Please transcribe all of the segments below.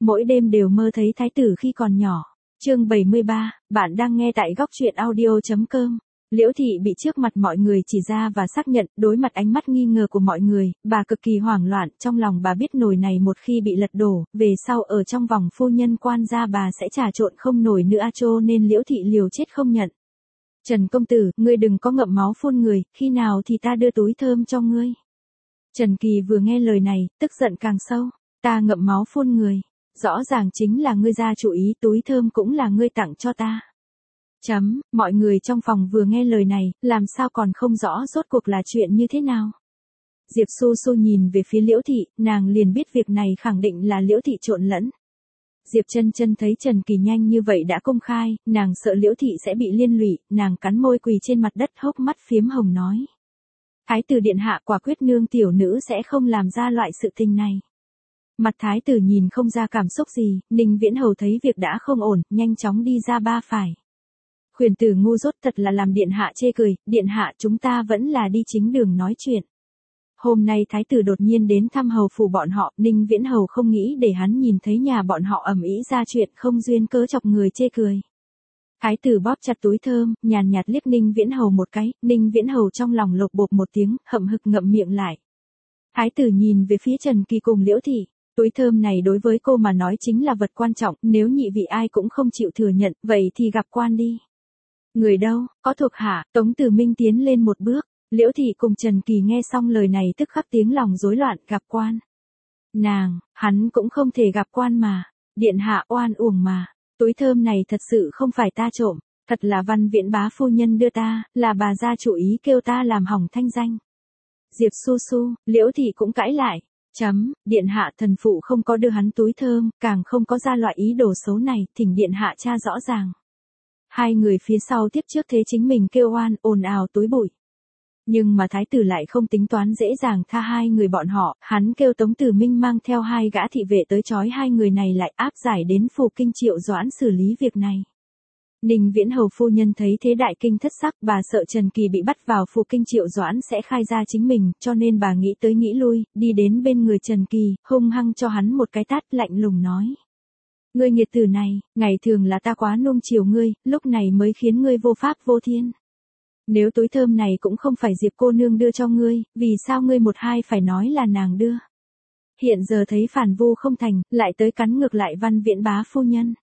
mỗi đêm đều mơ thấy thái tử khi còn nhỏ. Chương 73, bạn đang nghe tại góc truyện audio.com. Liễu thị bị trước mặt mọi người chỉ ra và xác nhận, đối mặt ánh mắt nghi ngờ của mọi người, bà cực kỳ hoảng loạn, trong lòng bà biết nồi này một khi bị lật đổ, về sau ở trong vòng phu nhân quan gia bà sẽ trà trộn không nổi nữa, cho nên Liễu thị liều chết không nhận. Trần công tử, ngươi đừng có ngậm máu phun người, khi nào thì ta đưa túi thơm cho ngươi. Trần Kỳ vừa nghe lời này, tức giận càng sâu, ta ngậm máu phun người, rõ ràng chính là ngươi ra chủ ý, túi thơm cũng là ngươi tặng cho ta. Mọi người trong phòng vừa nghe lời này, làm sao còn không rõ rốt cuộc là chuyện như thế nào. Diệp Xu Xu nhìn về phía Liễu thị, nàng liền biết việc này khẳng định là Liễu thị trộn lẫn. Diệp Chân Chân thấy Trần Kỳ nhanh như vậy đã công khai, nàng sợ Liễu thị sẽ bị liên lụy, nàng cắn môi quỳ trên mặt đất, hốc mắt phiếm hồng nói: Thái tử điện hạ, quả quyết nương tiểu nữ sẽ không làm ra loại sự tình này. Mặt thái tử nhìn không ra cảm xúc gì, Ninh Viễn Hầu thấy việc đã không ổn, nhanh chóng đi ra ba phải. Khuyển tử ngu dốt, thật là làm điện hạ chê cười, điện hạ chúng ta vẫn là đi chính đường nói chuyện. Hôm nay thái tử đột nhiên đến thăm hầu phủ bọn họ, Ninh Viễn Hầu không nghĩ để hắn nhìn thấy nhà bọn họ ầm ĩ ra chuyện không duyên cớ chọc người chê cười. Thái tử bóp chặt túi thơm, nhàn nhạt liếc Ninh Viễn Hầu một cái, Ninh Viễn Hầu trong lòng lột bột một tiếng, hậm hực ngậm miệng lại. Thái tử nhìn về phía Trần Kỳ cùng Liễu thị, túi thơm này đối với cô mà nói chính là vật quan trọng, nếu nhị vị ai cũng không chịu thừa nhận, vậy thì gặp quan đi. Người đâu, có thuộc hạ, Tống Tử Minh tiến lên một bước, Liễu thị cùng Trần Kỳ nghe xong lời này tức khắc tiếng lòng rối loạn, gặp quan. Hắn cũng không thể gặp quan mà, điện hạ oan uổng mà, túi thơm này thật sự không phải ta trộm, thật là Văn Viễn bá phu nhân đưa ta, là bà gia chủ ý kêu ta làm hỏng thanh danh. Diệp Xu Xu, Liễu thị cũng cãi lại, điện hạ thần phụ không có đưa hắn túi thơm, càng không có ra loại ý đồ xấu này, thỉnh điện hạ tra rõ ràng. Hai người phía sau tiếp trước thế chính mình kêu oan, ồn ào túi bụi. Nhưng mà thái tử lại không tính toán dễ dàng tha hai người bọn họ, hắn kêu Tống Tử Minh mang theo hai gã thị vệ tới trói hai người này lại, áp giải đến phủ kinh Triệu Doãn xử lý việc này. Ninh Viễn Hầu phu nhân thấy thế đại kinh thất sắc, bà sợ Trần Kỳ bị bắt vào phủ kinh Triệu Doãn sẽ khai ra chính mình, cho nên bà nghĩ tới nghĩ lui, đi đến bên người Trần Kỳ, hung hăng cho hắn một cái tát, lạnh lùng nói: Ngươi nghiệt tử này, ngày thường là ta quá nuông chiều ngươi, lúc này mới khiến ngươi vô pháp vô thiên. Nếu túi thơm này cũng không phải Diệp cô nương đưa cho ngươi, vì sao ngươi một hai phải nói là nàng đưa? Hiện giờ thấy phản vu không thành, lại tới cắn ngược lại Văn Viễn bá phu nhân.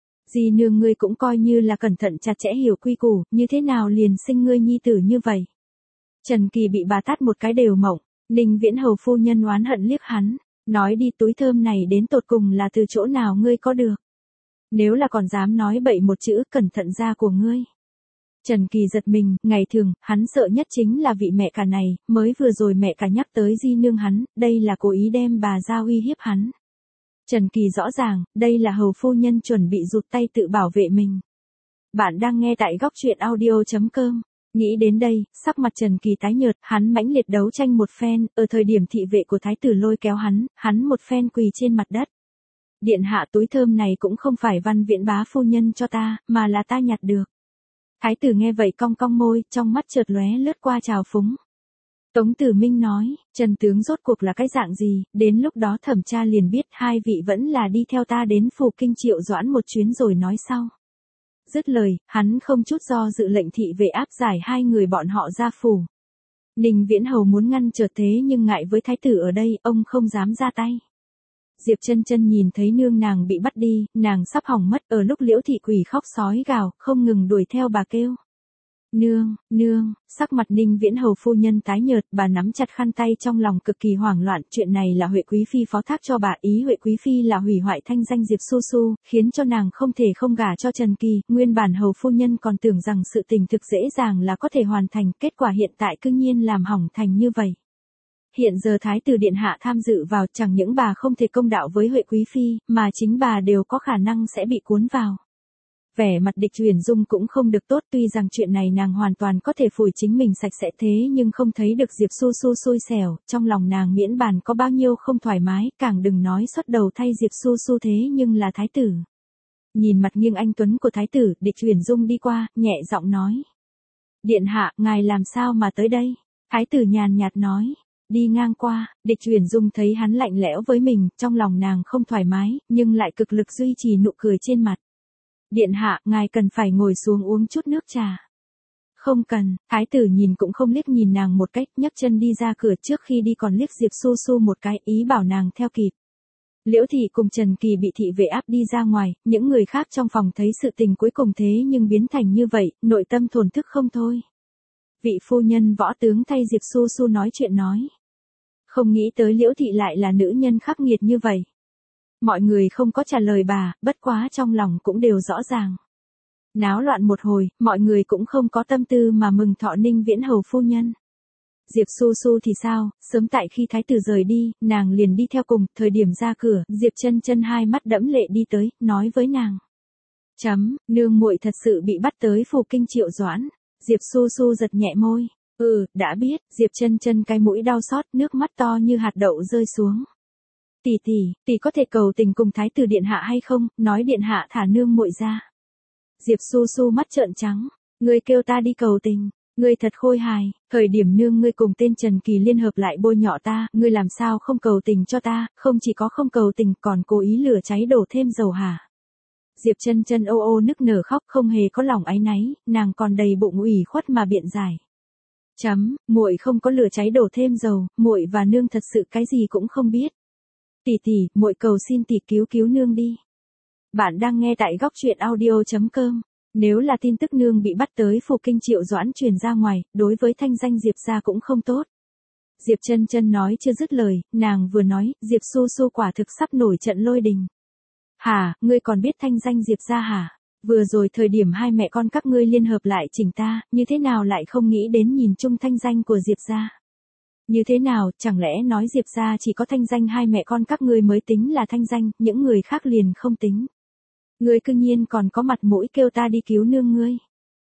Dì nương ngươi cũng coi như là cẩn thận chặt chẽ hiểu quy củ, như thế nào liền sinh ngươi nhi tử như vậy? Trần Kỳ bị bà tát một cái đều mộng, Ninh Viễn Hầu phu nhân oán hận liếc hắn, nói đi, túi thơm này đến tột cùng là từ chỗ nào ngươi có được? Nếu là còn dám nói bậy một chữ, cẩn thận da của ngươi. Trần Kỳ giật mình, ngày thường, hắn sợ nhất chính là vị mẹ cả này, mới vừa rồi mẹ cả nhắc tới di nương hắn, đây là cố ý đem bà ra uy hiếp hắn. Trần Kỳ rõ ràng, đây là hầu phu nhân chuẩn bị rụt tay tự bảo vệ mình. Bạn đang nghe tại góc truyện audio.com. Nghĩ đến đây, sắc mặt Trần Kỳ tái nhợt, hắn mãnh liệt đấu tranh một phen, ở thời điểm thị vệ của thái tử lôi kéo hắn một phen quỳ trên mặt đất. Điện hạ, túi thơm này cũng không phải Văn Viễn bá phu nhân cho ta, mà là ta nhặt được. Thái tử nghe vậy cong cong môi, trong mắt chợt lóe lướt qua trào phúng. Tống Tử Minh nói, Trần tướng rốt cuộc là cái dạng gì, đến lúc đó thẩm tra liền biết, hai vị vẫn là đi theo ta đến phủ kinh Triệu Doãn một chuyến rồi nói sau. Dứt lời, hắn không chút do dự lệnh thị vệ áp giải hai người bọn họ ra phủ. Ninh Viễn Hầu muốn ngăn trở thế nhưng ngại với thái tử ở đây, ông không dám ra tay. Diệp Chân Chân nhìn thấy nương nàng bị bắt đi, nàng sắp hỏng mất, ở lúc Liễu thị quỷ khóc sói gào, không ngừng đuổi theo bà kêu. Nương, sắc mặt Ninh Viễn Hầu phu nhân tái nhợt, bà nắm chặt khăn tay trong lòng cực kỳ hoảng loạn, chuyện này là Huệ Quý Phi phó thác cho bà, ý Huệ Quý Phi là hủy hoại thanh danh Diệp Xu Xu, khiến cho nàng không thể không gả cho Trần Kỳ, nguyên bản Hầu phu nhân còn tưởng rằng sự tình thực dễ dàng là có thể hoàn thành, kết quả hiện tại cư nhiên làm hỏng thành như vậy. Hiện giờ thái tử điện hạ tham dự vào, chẳng những bà không thể công đạo với Huệ Quý Phi, mà chính bà đều có khả năng sẽ bị cuốn vào. Vẻ mặt Địch Huyền Dung cũng không được tốt, tuy rằng chuyện này nàng hoàn toàn có thể phủi chính mình sạch sẽ thế nhưng không thấy được Diệp Xu Xu xui xẻo, trong lòng nàng miễn bàn có bao nhiêu không thoải mái, càng đừng nói xuất đầu thay Diệp Xu Xu thế nhưng là thái tử. Nhìn mặt nghiêng anh tuấn của thái tử, Địch Huyền Dung đi qua, nhẹ giọng nói. Điện hạ, ngài làm sao mà tới đây? Thái tử nhàn nhạt nói. đi ngang qua, Địch Uyển Dung thấy hắn lạnh lẽo với mình, trong lòng nàng không thoải mái, nhưng lại cực lực duy trì nụ cười trên mặt. Điện hạ, ngài cần phải ngồi xuống uống chút nước trà. Không cần, thái tử nhìn cũng không liếc nhìn nàng một cách, nhấc chân đi ra cửa, trước khi đi còn liếc Diệp Su Su một cái, ý bảo nàng theo kịp. Liễu Thị cùng Trần Kỳ bị thị vệ áp đi ra ngoài, những người khác trong phòng thấy sự tình cuối cùng thế nhưng biến thành như vậy, nội tâm thổn thức không thôi. Vị phu nhân võ tướng thay Diệp Su Su nói chuyện nói. Không nghĩ tới Liễu Thị lại là nữ nhân khắc nghiệt như vậy. Mọi người không có trả lời bà, bất quá trong lòng cũng đều rõ ràng. Náo loạn một hồi, mọi người cũng không có tâm tư mà mừng thọ Ninh Viễn Hầu phu nhân. Diệp Su Su thì sao, sớm tại khi thái tử rời đi, nàng liền đi theo cùng, thời điểm ra cửa, Diệp Chân Chân hai mắt đẫm lệ đi tới, nói với nàng. Nương muội thật sự bị bắt tới Phủ Kinh Triệu Doãn. Diệp Su Su giật nhẹ môi. Đã biết, Diệp Chân Chân cái mũi đau xót, nước mắt to như hạt đậu rơi xuống. Tỷ có thể cầu tình cùng thái tử điện hạ hay không, nói điện hạ thả nương muội ra. Diệp Su Su mắt trợn trắng, ngươi kêu ta đi cầu tình, ngươi thật khôi hài, thời điểm nương ngươi cùng tên Trần Kỳ liên hợp lại bôi nhọ ta, ngươi làm sao không cầu tình cho ta, không chỉ có không cầu tình còn cố ý lửa cháy đổ thêm dầu hả? Diệp Chân Chân ô ô nức nở khóc, không hề có lòng áy náy, nàng còn đầy bụng ủy khuất mà biện giải. Muội không có lửa cháy đổ thêm dầu, muội và nương thật sự cái gì cũng không biết. Tỷ, muội cầu xin tỷ cứu cứu nương đi. Bạn đang nghe tại góc truyện audio.com. Nếu là tin tức nương bị bắt tới Phủ Kinh Triệu Doãn truyền ra ngoài, đối với thanh danh Diệp gia cũng không tốt. Diệp Chân Chân nói chưa dứt lời, nàng vừa nói, Diệp Su Su quả thực sắp nổi trận lôi đình. Hả, ngươi còn biết thanh danh Diệp gia hả? Vừa rồi thời điểm hai mẹ con các ngươi liên hợp lại chỉnh ta, như thế nào lại không nghĩ đến nhìn chung thanh danh của Diệp gia? Như thế nào, chẳng lẽ nói Diệp gia chỉ có thanh danh hai mẹ con các ngươi mới tính là thanh danh, những người khác liền không tính. Ngươi cư nhiên còn có mặt mũi kêu ta đi cứu nương ngươi.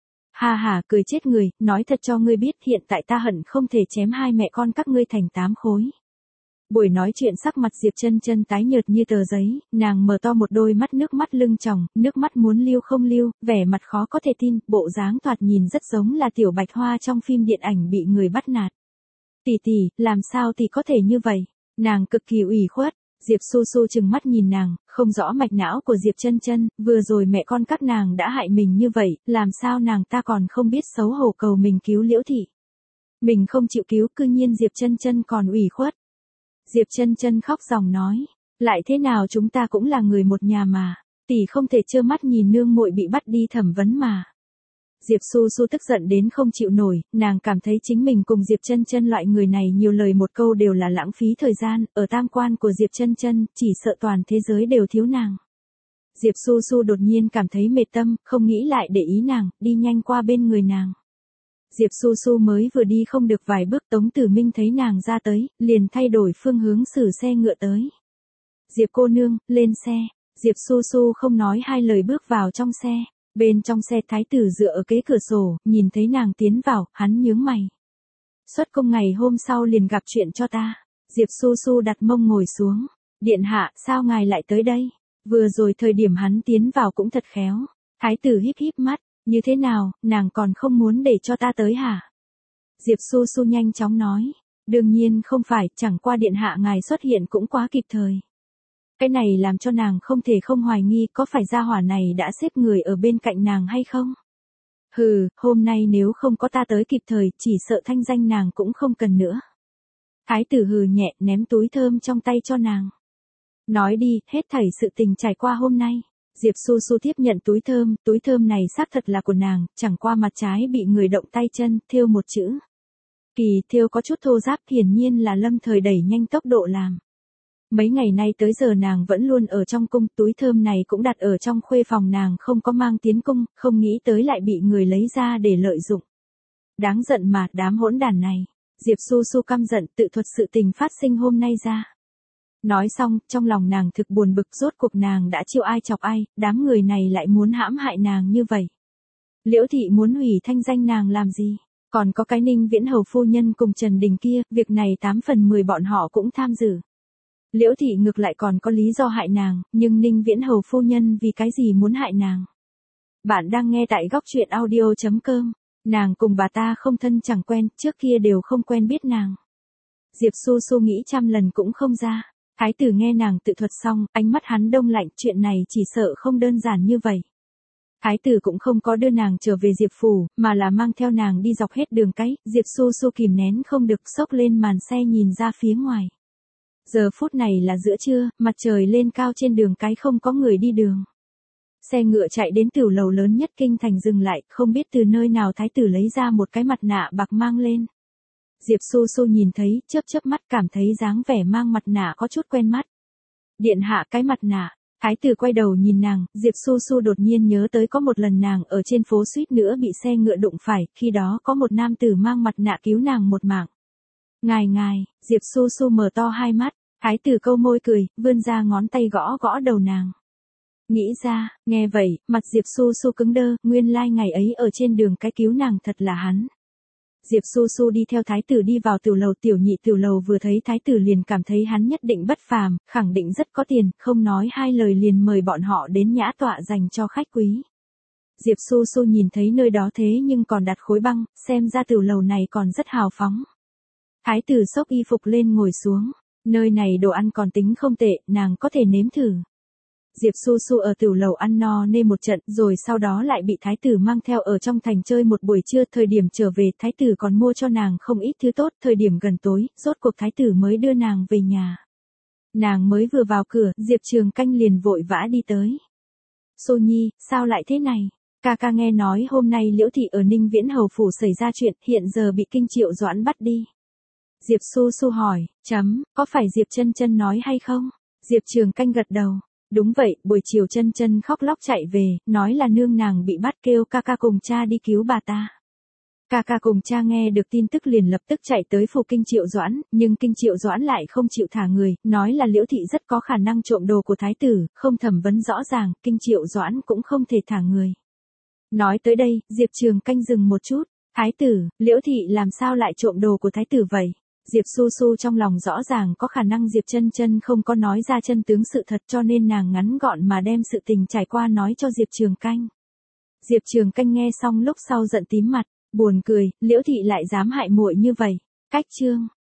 Ha, cười chết người, nói thật cho ngươi biết hiện tại ta hận không thể chém hai mẹ con các ngươi thành 8 khối. Buổi nói chuyện sắc mặt Diệp Chân Chân tái nhợt như tờ giấy, nàng mở to một đôi mắt nước mắt lưng tròng, nước mắt muốn lưu không lưu, vẻ mặt khó có thể tin, bộ dáng thoạt nhìn rất giống là tiểu Bạch Hoa trong phim điện ảnh bị người bắt nạt. Tỷ, làm sao tỷ có thể như vậy? Nàng cực kỳ ủy khuất. Diệp Su Su trừng mắt nhìn nàng, không rõ mạch não của Diệp Chân Chân, vừa rồi mẹ con các nàng đã hại mình như vậy, làm sao nàng ta còn không biết xấu hổ cầu mình cứu Liễu Thị. Mình không chịu cứu, cư nhiên Diệp Chân Chân còn ủy khuất. Diệp Chân Chân khóc ròng nói, lại thế nào chúng ta cũng là người một nhà mà, tỷ không thể trơ mắt nhìn nương muội bị bắt đi thẩm vấn mà. Diệp Su Su tức giận đến không chịu nổi, nàng cảm thấy chính mình cùng Diệp Chân Chân loại người này nhiều lời một câu đều là lãng phí thời gian, ở tam quan của Diệp Chân Chân, chỉ sợ toàn thế giới đều thiếu nàng. Diệp Su Su đột nhiên cảm thấy mệt tâm, không nghĩ lại để ý nàng, đi nhanh qua bên người nàng. Diệp Su Su mới vừa đi không được vài bước, Tống Tử Minh thấy nàng ra tới, liền thay đổi phương hướng xử xe ngựa tới. Diệp cô nương, lên xe. Diệp Su Su không nói hai lời bước vào trong xe. Bên trong xe thái tử dựa ở kế cửa sổ, nhìn thấy nàng tiến vào, hắn nhướng mày. Xuất cung ngày hôm sau liền gặp chuyện cho ta. Diệp Su Su đặt mông ngồi xuống. Điện hạ, sao ngài lại tới đây? Vừa rồi thời điểm hắn tiến vào cũng thật khéo. Thái tử híp híp mắt, như thế nào, nàng còn không muốn để cho ta tới hả? Diệp Su Su nhanh chóng nói. Đương nhiên không phải, chẳng qua điện hạ ngài xuất hiện cũng quá kịp thời. Cái này làm cho nàng không thể không hoài nghi có phải gia hỏa này đã xếp người ở bên cạnh nàng hay không? Hôm nay nếu không có ta tới kịp thời, chỉ sợ thanh danh nàng cũng không cần nữa. Thái tử hừ nhẹ, ném túi thơm trong tay cho nàng. Nói đi, hết thảy sự tình trải qua hôm nay. Diệp Su Su tiếp nhận túi thơm này xác thật là của nàng, chẳng qua mặt trái bị người động tay chân, thêu một chữ. Kỳ, thêu có chút thô ráp, hiển nhiên là lâm thời đẩy nhanh tốc độ làm. Mấy ngày nay tới giờ nàng vẫn luôn ở trong cung, túi thơm này cũng đặt ở trong khuê phòng nàng không có mang tiến cung, không nghĩ tới lại bị người lấy ra để lợi dụng. Đáng giận mà, đám hỗn đàn này. Diệp Su Su căm giận tự thuật sự tình phát sinh hôm nay ra. Nói xong, trong lòng nàng thực buồn bực, rốt cuộc nàng đã chiêu ai chọc ai, đám người này lại muốn hãm hại nàng như vậy. Liễu Thị muốn hủy thanh danh nàng làm gì? Còn có cái Ninh Viễn Hầu phu nhân cùng Trần Đình kia, việc này 8 phần 10 bọn họ cũng tham dự. Liễu Thị ngược lại còn có lý do hại nàng, nhưng Ninh Viễn Hầu phu nhân vì cái gì muốn hại nàng? Bạn đang nghe tại góc truyện audio.com. Nàng cùng bà ta không thân chẳng quen, trước kia đều không quen biết nàng. Diệp Su Su nghĩ trăm lần cũng không ra. Thái tử nghe nàng tự thuật xong, ánh mắt hắn đông lạnh, chuyện này chỉ sợ không đơn giản như vậy. Thái tử cũng không có đưa nàng trở về Diệp phủ, mà là mang theo nàng đi dọc hết đường cái, Diệp Su Su kìm nén không được xốc lên màn xe nhìn ra phía ngoài. Giờ phút này là giữa trưa, mặt trời lên cao trên đường cái không có người đi đường. Xe ngựa chạy đến tiểu lầu lớn nhất kinh thành dừng lại, không biết từ nơi nào thái tử lấy ra một cái mặt nạ bạc mang lên. Diệp Su Su nhìn thấy, chớp chớp mắt cảm thấy dáng vẻ mang mặt nạ có chút quen mắt. Điện hạ cái mặt nạ. Thái tử quay đầu nhìn nàng, Diệp Su Su đột nhiên nhớ tới có một lần nàng ở trên phố suýt nữa bị xe ngựa đụng phải, khi đó có một nam tử mang mặt nạ cứu nàng một mạng. Ngài, Diệp Su Su mở to hai mắt, thái tử câu môi cười, vươn ra ngón tay gõ gõ đầu nàng. Nghĩ ra, nghe vậy, mặt Diệp Su Su cứng đơ, nguyên lai ngày ấy ở trên đường cái cứu nàng thật là hắn. Diệp Su Su đi theo thái tử đi vào tiểu lầu, tiểu nhị tiểu lầu vừa thấy thái tử liền cảm thấy hắn nhất định bất phàm, khẳng định rất có tiền, không nói hai lời liền mời bọn họ đến nhã tọa dành cho khách quý. Diệp Su Su nhìn thấy nơi đó thế nhưng còn đặt khối băng, xem ra tiểu lầu này còn rất hào phóng. Thái tử xốc y phục lên ngồi xuống, nơi này đồ ăn còn tính không tệ, nàng có thể nếm thử. Diệp Su Su ở tiểu lầu ăn no nê một trận rồi sau đó lại bị thái tử mang theo ở trong thành chơi một buổi trưa, thời điểm trở về thái tử còn mua cho nàng không ít thứ tốt, thời điểm gần tối, rốt cuộc thái tử mới đưa nàng về nhà. Nàng mới vừa vào cửa, Diệp Trường Canh liền vội vã đi tới. Su Nhi, sao lại thế này? Ca nghe nói hôm nay Liễu Thị ở Ninh Viễn Hầu Phủ xảy ra chuyện, hiện giờ bị Kinh Triệu Doãn bắt đi. Diệp Su Su hỏi, có phải Diệp Chân Chân nói hay không? Diệp Trường Canh gật đầu. Đúng vậy, buổi chiều Chân Chân khóc lóc chạy về, nói là nương nàng bị bắt, kêu ca cùng cha đi cứu bà ta. Ca cùng cha nghe được tin tức liền lập tức chạy tới phủ Kinh Triệu Doãn, nhưng Kinh Triệu Doãn lại không chịu thả người, nói là Liễu Thị rất có khả năng trộm đồ của thái tử, không thẩm vấn rõ ràng, Kinh Triệu Doãn cũng không thể thả người. Nói tới đây, Diệp Trường Canh dừng một chút, thái tử, Liễu Thị làm sao lại trộm đồ của thái tử vậy? Diệp Su Su trong lòng rõ ràng có khả năng Diệp Chân Chân không có nói ra chân tướng sự thật, cho nên nàng ngắn gọn mà đem sự tình trải qua nói cho Diệp Trường Canh. Diệp Trường Canh nghe xong lúc sau giận tím mặt, buồn cười, Liễu Thị lại dám hại muội như vậy. Cách chương